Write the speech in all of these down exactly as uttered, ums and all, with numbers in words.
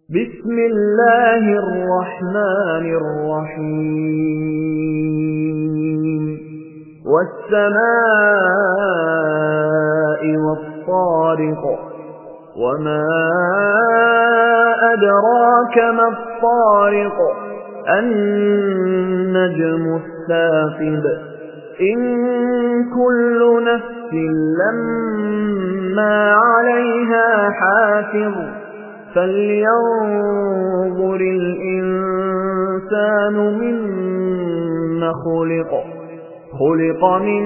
بسم الله الرحمن الرحيم والسماء والطارق وما أدراك ما الطارق النجم الثاقب إن كل نفس لما عليها حافظ فلينظر الإنسان مما خلق خلق من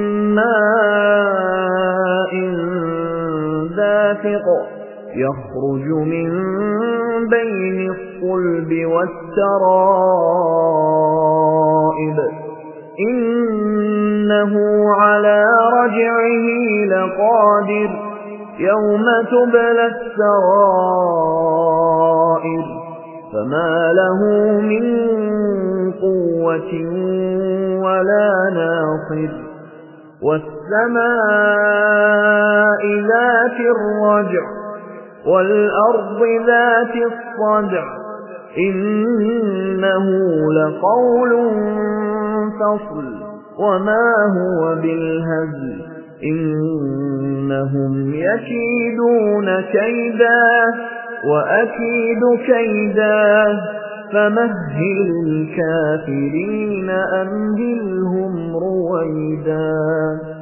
ماء دافق يخرج من بين الصلب والترائب إنه على رجعه لقادر يوم تبلى السرائر فما له من قوة ولا ناصر والسماء ذات الرجع والأرض ذات الصدع إنه لقول فصل وما هو بالهزل إنهم يكيدون كيدا وأكيد كيدا فمهل الكافرين أمهلهم رويدا.